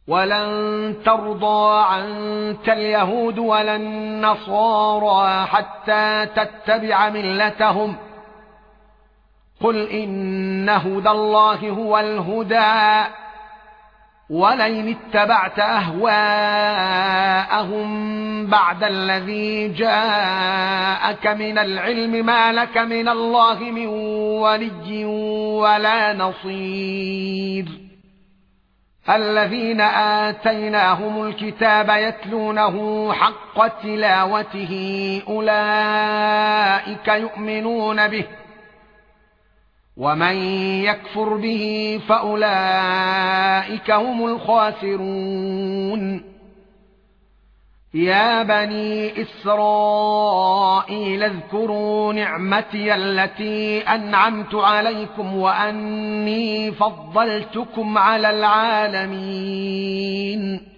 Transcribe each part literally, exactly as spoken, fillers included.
ولن ترضى عنك اليهود ولا النصارى حتى تتبع ملتهم قل إن هدى الله هو الهدى ولئن اتبعت أهواءهم بعد الذي جاءك من العلم ما لك من الله من ولي ولا نصير الذين آتيناهم الكتاب يتلونه حق تلاوته أولئك يؤمنون به ومن يكفر به فأولئك هم الخاسرون يا بني إسرائيل اذكروا نعمتي التي أنعمت عليكم وأني فضلتكم على العالمين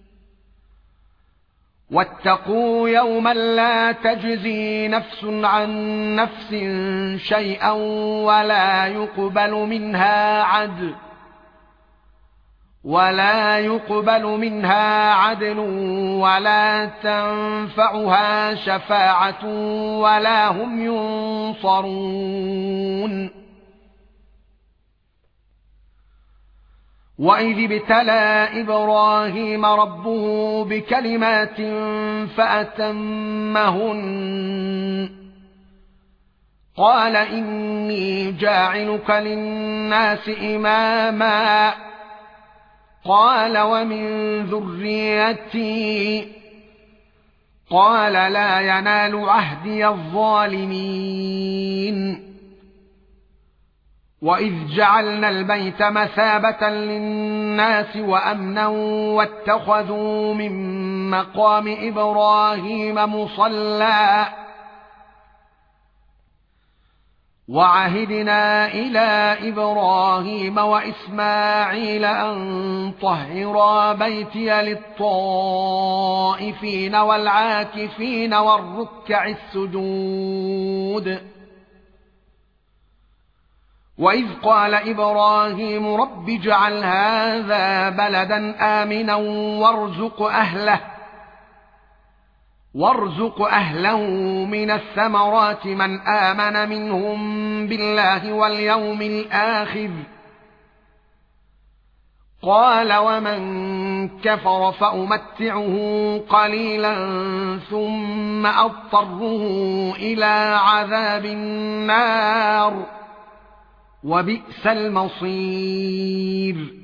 واتقوا يوما لا تجزي نفس عن نفس شيئا ولا يقبل منها عدل ولا يقبل منها عدل ولا تنفعها شفاعة ولا هم ينصرون وإذ ابتلى إبراهيم ربه بكلمات فأتمهن قال إني جاعلك للناس إماما قال ومن ذريتي قال لا ينال عهدي الظالمين وإذ جعلنا البيت مثابة للناس وأمنا واتخذوا من مقام إبراهيم مصلى وعهدنا إلى إبراهيم وإسماعيل أن طهرا بيتي للطائفين والعاكفين والركع السجود وإذ قال إبراهيم رب اجعل هذا بلدا آمنا وارزق أهله وارزق أهله من الثمرات من آمن منهم بالله واليوم الآخر قال ومن كفر فأمتعه قليلا ثم أضطره إلى عذاب النار وبئس المصير